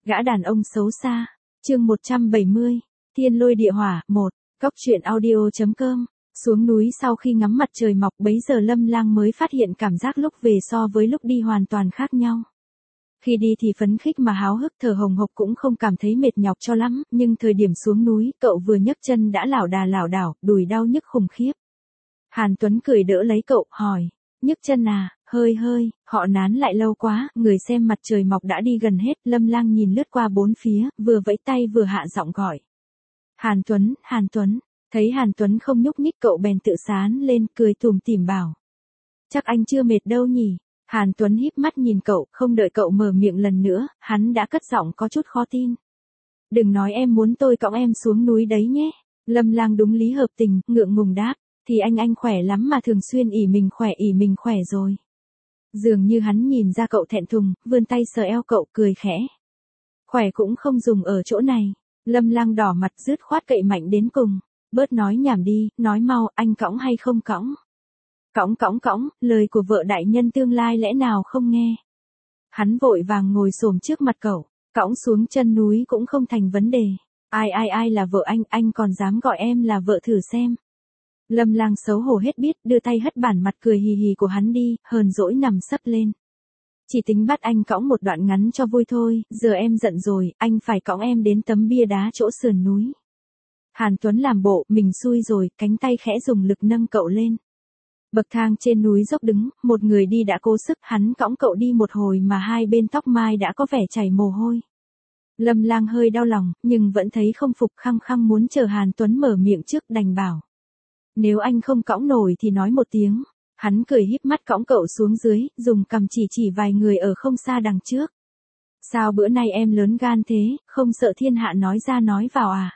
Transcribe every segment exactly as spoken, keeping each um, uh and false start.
Gã đàn ông xấu xa. Chương một trăm bảy mươi. Thiên lôi địa hỏa. một. Cóc truyện audio chấm com. Xuống núi sau khi ngắm mặt trời mọc, bấy giờ Lâm Lang mới phát hiện cảm giác lúc về so với lúc đi hoàn toàn khác nhau. Khi đi thì phấn khích mà háo hức, thở hồng hộc, cũng không cảm thấy mệt nhọc cho lắm, nhưng thời điểm xuống núi, cậu vừa nhấc chân đã lảo đà lảo đảo, đùi đau nhức khủng khiếp. Hàn Tuấn cười đỡ lấy cậu, hỏi, nhức chân à? Hơi hơi, họ nán lại lâu quá, người xem mặt trời mọc đã đi gần hết. Lâm Lang nhìn lướt qua bốn phía, vừa vẫy tay vừa hạ giọng gọi. Hàn Tuấn, Hàn Tuấn. Thấy Hàn Tuấn không nhúc nhích, cậu bèn tự sán lên, cười tủm tỉm bảo. Chắc anh chưa mệt đâu nhỉ? Hàn Tuấn híp mắt nhìn cậu, không đợi cậu mở miệng lần nữa, hắn đã cất giọng có chút khó tin. Đừng nói em muốn tôi cõng em xuống núi đấy nhé. Lâm Lang đúng lý hợp tình, ngượng ngùng đáp. Thì anh anh khỏe lắm mà, thường xuyên ỉ mình khỏe ỉ mình khỏe rồi. Dường như hắn nhìn ra cậu thẹn thùng, vươn tay sờ eo cậu, cười khẽ. Khỏe cũng không dùng ở chỗ này. Lâm Lang đỏ mặt, dứt khoát cậy mạnh đến cùng. Bớt nói nhảm đi, nói mau, anh cõng hay không cõng? Cõng cõng cõng, lời của vợ đại nhân tương lai lẽ nào không nghe? Hắn vội vàng ngồi xổm trước mặt cậu, cõng xuống chân núi cũng không thành vấn đề. Ai ai ai là vợ anh, anh còn dám gọi em là vợ thử xem. Lâm Lang xấu hổ hết biết, đưa tay hất bản mặt cười hì hì của hắn đi, hờn dỗi nằm sấp lên. Chỉ tính bắt anh cõng một đoạn ngắn cho vui thôi, giờ em giận rồi, anh phải cõng em đến tấm bia đá chỗ sườn núi. Hàn Tuấn làm bộ, mình xui rồi, cánh tay khẽ dùng lực nâng cậu lên. Bậc thang trên núi dốc đứng, một người đi đã cố sức, hắn cõng cậu đi một hồi mà hai bên tóc mai đã có vẻ chảy mồ hôi. Lâm Lang hơi đau lòng, nhưng vẫn thấy không phục, khăng khăng muốn chờ Hàn Tuấn mở miệng trước, đành bảo. Nếu anh không cõng nổi thì nói một tiếng. Hắn cười híp mắt cõng cậu xuống dưới, dùng cằm chỉ chỉ vài người ở không xa đằng trước. Sao bữa nay em lớn gan thế, không sợ thiên hạ nói ra nói vào à?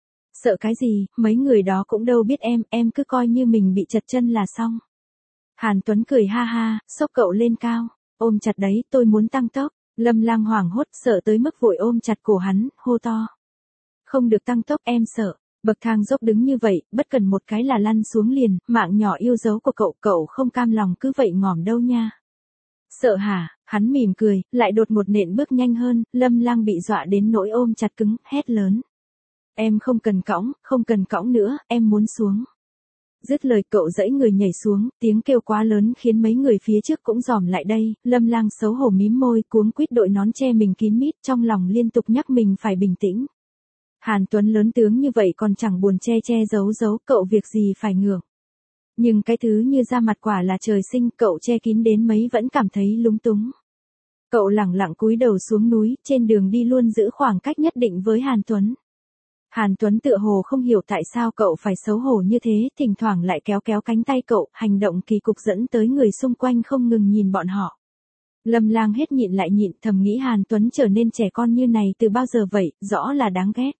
Sợ cái gì, mấy người đó cũng đâu biết em, em cứ coi như mình bị chật chân là xong. Hàn Tuấn cười ha ha, xốc cậu lên cao, ôm chặt đấy, tôi muốn tăng tốc. Lâm Lang hoảng hốt, sợ tới mức vội ôm chặt cổ hắn, hô to. Không được tăng tốc, em sợ. Bậc thang dốc đứng như vậy, bất cần một cái là lăn xuống liền, mạng nhỏ yêu dấu của cậu, cậu không cam lòng cứ vậy ngỏm đâu nha. Sợ hả? Hắn mỉm cười, lại đột ngột nện bước nhanh hơn. Lâm Lang bị dọa đến nỗi ôm chặt cứng, hét lớn. Em không cần cõng, không cần cõng nữa, em muốn xuống. Dứt lời cậu giãy người nhảy xuống, tiếng kêu quá lớn khiến mấy người phía trước cũng dòm lại đây. Lâm Lang xấu hổ mím môi, cuống quýt đội nón che mình kín mít, trong lòng liên tục nhắc mình phải bình tĩnh. Hàn Tuấn lớn tướng như vậy còn chẳng buồn che che giấu giấu, cậu việc gì phải ngượng. Nhưng cái thứ như da mặt quả là trời sinh, cậu che kín đến mấy vẫn cảm thấy lúng túng. Cậu lẳng lặng cúi đầu xuống núi, trên đường đi luôn giữ khoảng cách nhất định với Hàn Tuấn. Hàn Tuấn tựa hồ không hiểu tại sao cậu phải xấu hổ như thế, thỉnh thoảng lại kéo kéo cánh tay cậu, hành động kỳ cục dẫn tới người xung quanh không ngừng nhìn bọn họ. Lâm Lang hết nhịn lại nhịn, thầm nghĩ Hàn Tuấn trở nên trẻ con như này từ bao giờ vậy, rõ là đáng ghét.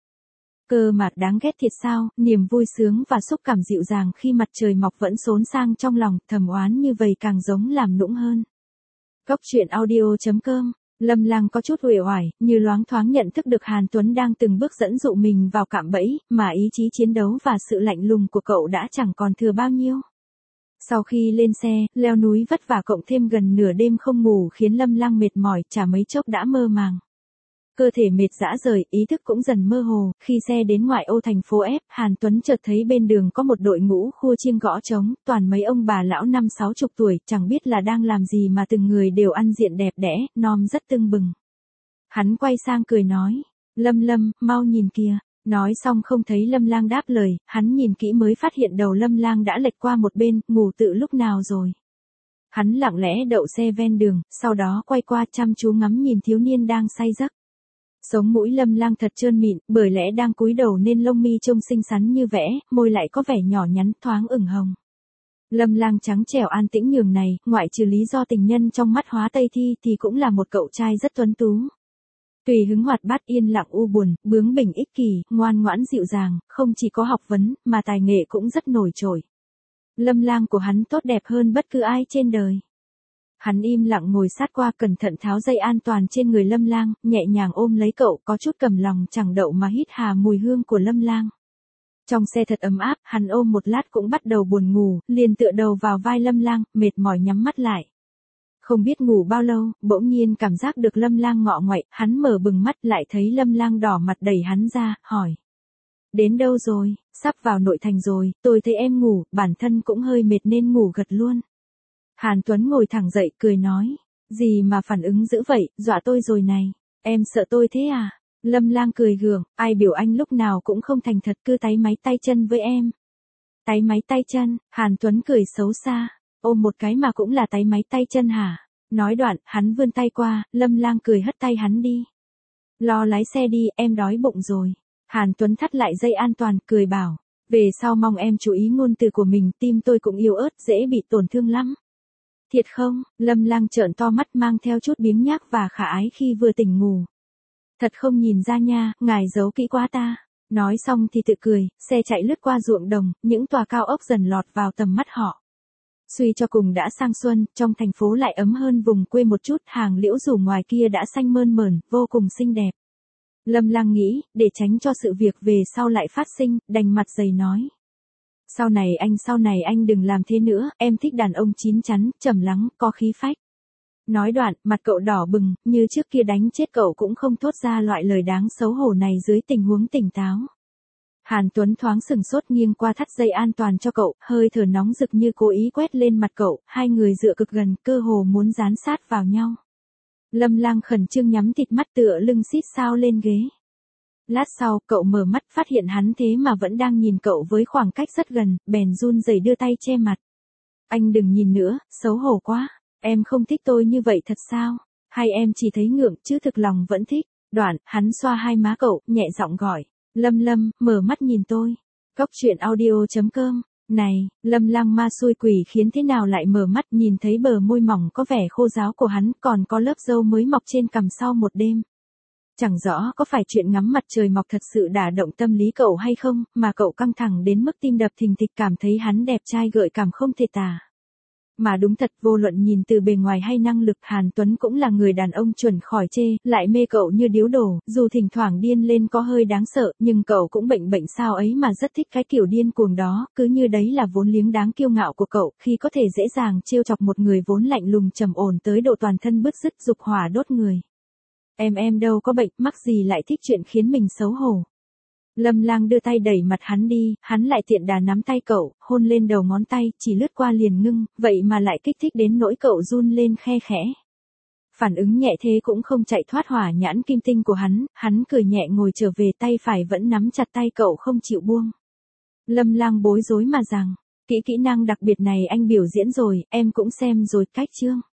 Cơ mà đáng ghét thiệt sao, niềm vui sướng và xúc cảm dịu dàng khi mặt trời mọc vẫn xốn sang trong lòng, thầm oán như vậy càng giống làm nũng hơn. Cóc truyện audio chấm com. Lâm Lang có chút uể oải, như loáng thoáng nhận thức được Hàn Tuấn đang từng bước dẫn dụ mình vào cạm bẫy, mà ý chí chiến đấu và sự lạnh lùng của cậu đã chẳng còn thừa bao nhiêu. Sau khi lên xe, leo núi vất vả cộng thêm gần nửa đêm không ngủ khiến Lâm Lang mệt mỏi, chả mấy chốc đã mơ màng. Cơ thể mệt rã rời, ý thức cũng dần mơ hồ. Khi xe đến ngoại ô thành phố F, Hàn Tuấn chợt thấy bên đường có một đội ngũ khua chiêng gõ trống, toàn mấy ông bà lão năm sáu chục tuổi, chẳng biết là đang làm gì mà từng người đều ăn diện đẹp đẽ, nom rất tưng bừng. Hắn quay sang cười nói, Lâm Lâm, mau nhìn kìa. Nói xong không thấy Lâm Lang đáp lời, hắn nhìn kỹ mới phát hiện đầu Lâm Lang đã lệch qua một bên, ngủ tự lúc nào rồi. Hắn lặng lẽ đậu xe ven đường, sau đó quay qua chăm chú ngắm nhìn thiếu niên đang say giấc. Sống mũi Lâm Lang thật trơn mịn, bởi lẽ đang cúi đầu nên lông mi trông xinh xắn như vẽ, môi lại có vẻ nhỏ nhắn thoáng ửng hồng. Lâm Lang trắng trẻo an tĩnh nhường này, ngoại trừ lý do tình nhân trong mắt Hóa Tây Thi thì cũng là một cậu trai rất tuấn tú. Tùy hứng hoạt bát, yên lặng u buồn, bướng bỉnh ích kỷ, ngoan ngoãn dịu dàng, không chỉ có học vấn mà tài nghệ cũng rất nổi trội. Lâm Lang của hắn tốt đẹp hơn bất cứ ai trên đời. Hắn im lặng ngồi sát qua, cẩn thận tháo dây an toàn trên người Lâm Lang, nhẹ nhàng ôm lấy cậu, có chút cầm lòng chẳng đậu mà hít hà mùi hương của Lâm Lang. Trong xe thật ấm áp, hắn ôm một lát cũng bắt đầu buồn ngủ, liền tựa đầu vào vai Lâm Lang, mệt mỏi nhắm mắt lại. Không biết ngủ bao lâu, bỗng nhiên cảm giác được Lâm Lang ngọ ngoậy, hắn mở bừng mắt lại thấy Lâm Lang đỏ mặt đẩy hắn ra, hỏi. Đến đâu rồi, sắp vào nội thành rồi, tôi thấy em ngủ, bản thân cũng hơi mệt nên ngủ gật luôn. Hàn Tuấn ngồi thẳng dậy, cười nói. Gì mà phản ứng dữ vậy, dọa tôi rồi này. Em sợ tôi thế à? Lâm Lang cười gượng, ai biểu anh lúc nào cũng không thành thật cứ táy máy tay chân với em. Táy máy tay chân, Hàn Tuấn cười xấu xa. Ôm một cái mà cũng là táy máy tay chân hả? Nói đoạn, hắn vươn tay qua, Lâm Lang cười hất tay hắn đi. Lo lái xe đi, em đói bụng rồi. Hàn Tuấn thắt lại dây an toàn, cười bảo. Về sau mong em chú ý ngôn từ của mình, tim tôi cũng yếu ớt, dễ bị tổn thương lắm. Thiệt không? Lâm Lang trợn to mắt mang theo chút biếng nhác và khả ái khi vừa tỉnh ngủ. Thật không nhìn ra nha, ngài giấu kỹ quá ta. Nói xong thì tự cười, xe chạy lướt qua ruộng đồng, những tòa cao ốc dần lọt vào tầm mắt họ. Suy cho cùng đã sang xuân, trong thành phố lại ấm hơn vùng quê một chút, hàng liễu rủ ngoài kia đã xanh mơn mởn, vô cùng xinh đẹp. Lâm Lang nghĩ, để tránh cho sự việc về sau lại phát sinh, đành mặt dày nói. Sau này anh sau này anh đừng làm thế nữa, em thích đàn ông chín chắn, trầm lắng, có khí phách. Nói đoạn, mặt cậu đỏ bừng, như trước kia đánh chết cậu cũng không thốt ra loại lời đáng xấu hổ này dưới tình huống tỉnh táo. Hàn Tuấn thoáng sừng sốt nghiêng qua thắt dây an toàn cho cậu, hơi thở nóng rực như cố ý quét lên mặt cậu, hai người dựa cực gần, cơ hồ muốn dán sát vào nhau. Lâm Lang khẩn trương nhắm thịt mắt tựa lưng xít sao lên ghế. Lát sau, cậu mở mắt phát hiện hắn thế mà vẫn đang nhìn cậu với khoảng cách rất gần, bèn run rẩy đưa tay che mặt. Anh đừng nhìn nữa, xấu hổ quá. Em không thích tôi như vậy thật sao? Hay em chỉ thấy ngượng chứ thực lòng vẫn thích? Đoạn, hắn xoa hai má cậu, nhẹ giọng gọi. Lâm Lâm, mở mắt nhìn tôi. Cóc truyện audio chấm com. Này, Lâm Lang ma xui quỷ khiến thế nào lại mở mắt nhìn thấy bờ môi mỏng có vẻ khô ráo của hắn còn có lớp râu mới mọc trên cằm sau một đêm. Chẳng rõ có phải chuyện ngắm mặt trời mọc thật sự đả động tâm lý cậu hay không, mà cậu căng thẳng đến mức tim đập thình thịch cảm thấy hắn đẹp trai gợi cảm không thể tả. Mà đúng thật vô luận nhìn từ bề ngoài hay năng lực Hàn Tuấn cũng là người đàn ông chuẩn khỏi chê, lại mê cậu như điếu đổ, dù thỉnh thoảng điên lên có hơi đáng sợ, nhưng cậu cũng bệnh bệnh sao ấy mà rất thích cái kiểu điên cuồng đó, cứ như đấy là vốn liếng đáng kiêu ngạo của cậu, khi có thể dễ dàng trêu chọc một người vốn lạnh lùng trầm ổn tới độ toàn thân bứt rứt dục hỏa đốt người. Em em đâu có bệnh, mắc gì lại thích chuyện khiến mình xấu hổ. Lâm Lang đưa tay đẩy mặt hắn đi, hắn lại tiện đà nắm tay cậu, hôn lên đầu ngón tay, chỉ lướt qua liền ngưng, vậy mà lại kích thích đến nỗi cậu run lên khe khẽ. Phản ứng nhẹ thế cũng không chạy thoát hỏa nhãn kim tinh của hắn, hắn cười nhẹ ngồi trở về tay phải vẫn nắm chặt tay cậu không chịu buông. Lâm Lang bối rối mà rằng, kỹ kỹ năng đặc biệt này anh biểu diễn rồi, em cũng xem rồi cách chương.